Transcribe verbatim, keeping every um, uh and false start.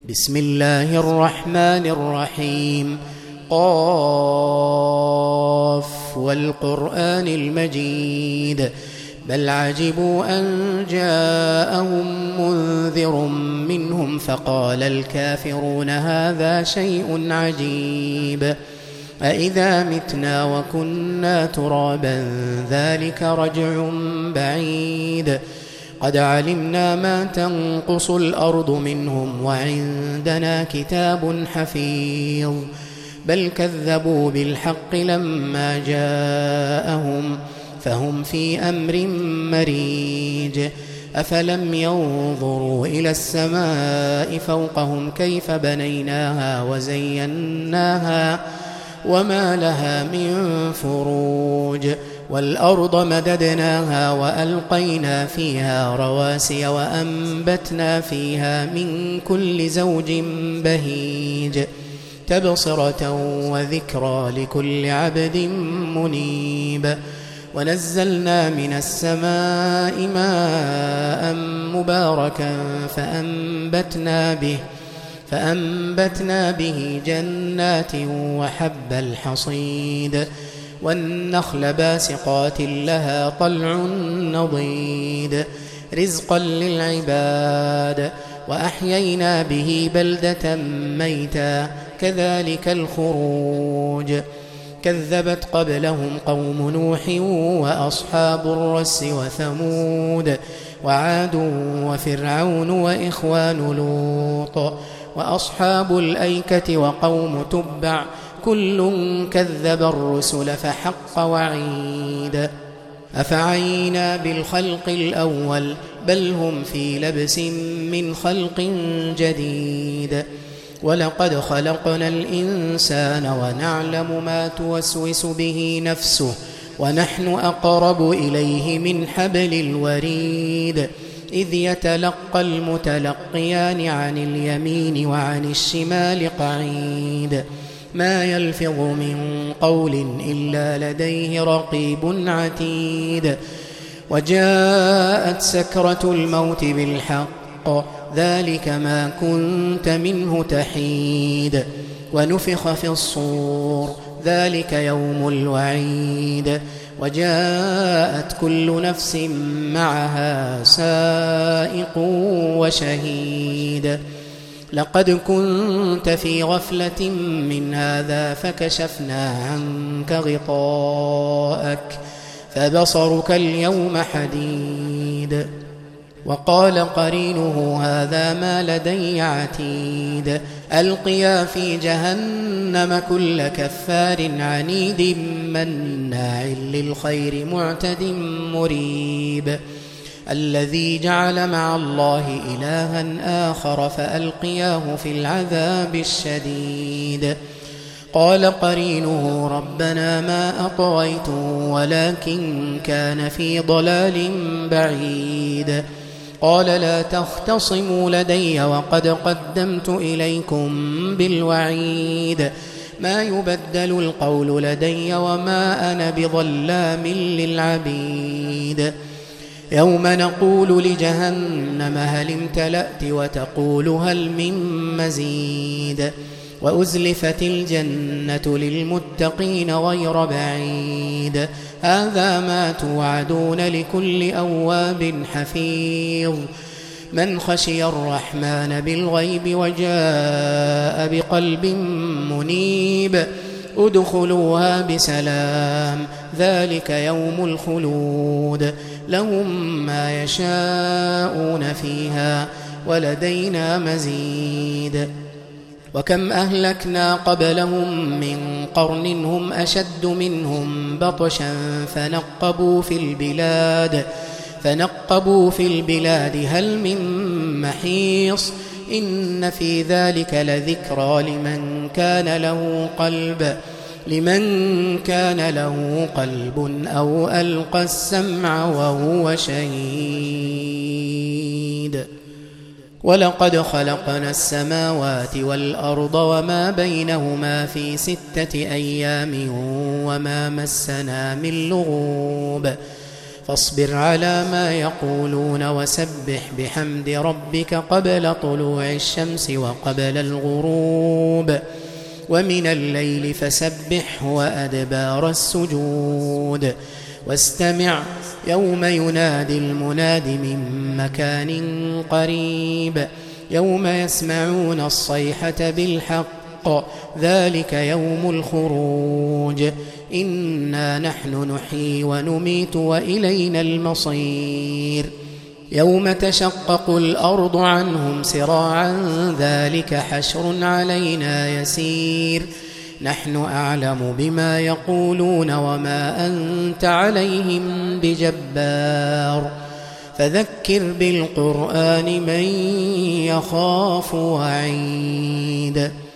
بسم الله الرحمن الرحيم. قاف والقرآن المجيد بل عجبوا أن جاءهم منذر منهم فقال الكافرون هذا شيء عجيب أإذا متنا وكنا ترابا ذلك رجع بعيد قد علمنا ما تنقص الأرض منهم وعندنا كتاب حفيظ بل كذبوا بالحق لما جاءهم فهم في أمر مريج أفلم ينظروا إلى السماء فوقهم كيف بنيناها وزيناها وما لها من فروج والأرض مددناها وألقينا فيها رواسي وأنبتنا فيها من كل زوج بهيج تبصرة وذكرى لكل عبد منيب ونزلنا من السماء ماء مباركا فأنبتنا به فأنبتنا به جنات وحب الحصيد والنخل باسقات لها طلع نضيد رزقا للعباد وأحيينا به بلدة ميتا كذلك الخروج كذبت قبلهم قوم نوح وأصحاب الرس وثمود وعاد وفرعون وإخوان لوط وأصحاب الأيكة وقوم تبع كل كذب الرسل فحق وعيد أفعينا بالخلق الأول بل هم في لبس من خلق جديد ولقد خلقنا الإنسان ونعلم ما توسوس به نفسه ونحن أقرب إليه من حبل الوريد إذ يتلقى المتلقيان عن اليمين وعن الشمال قعيد ما يلفظ من قول إلا لديه رقيب عتيد وجاءت سكرة الموت بالحق ذلك ما كنت منه تحيد ونفخ في الصور ذلك يوم الوعيد وجاءت كل نفس معها سائق وشهيد لقد كنت في غفلة من هذا فكشفنا عنك غطاءك فبصرك اليوم حديد وقال قرينه هذا ما لدي عتيد ألقيا في جهنم كل كفار عنيد مناع للخير معتد مريب الذي جعل مع الله إلها آخر فألقياه في العذاب الشديد قال قرينه ربنا ما أطغيته ولكن كان في ضلال بعيد قال لا تختصموا لدي وقد قدمت إليكم بالوعيد ما يبدل القول لدي وما أنا بظلام للعبيد يوم نقول لجهنم هل امتلأت وتقول هل من مزيد وأزلفت الجنة للمتقين غير بعيد هذا ما توعدون لكل أواب حفيظ من خشي الرحمن بالغيب وجاء بقلب منيب ادخلوها بسلام ذلك يوم الخلود لهم ما يشاءون فيها ولدينا مزيد وكم أهلكنا قبلهم من قرن هم أشد منهم بطشا فنقبوا في البلاد فنقبوا في البلاد هل من محيص إن في ذلك لذكرى لمن كان له قلب لمن كان له قلب أو ألقى السمع وهو شهيد ولقد خلقنا السماوات والأرض وما بينهما في ستة أيام وما مسنا من لغوب فاصبر على ما يقولون وسبح بحمد ربك قبل طلوع الشمس وقبل الغروب ومن الليل فسبحه وأدبار السجود واستمع يوم ينادي المناد من مكان قريب يوم يسمعون الصيحة بالحق ذلك يوم الخروج إنا نحن نحيي ونميت وإلينا المصير يوم تشقق الأرض عنهم سراعا ذلك حشر علينا يسير نحن أعلم بما يقولون وما أنت عليهم بجبار فذكر بالقرآن من يخاف وعيد.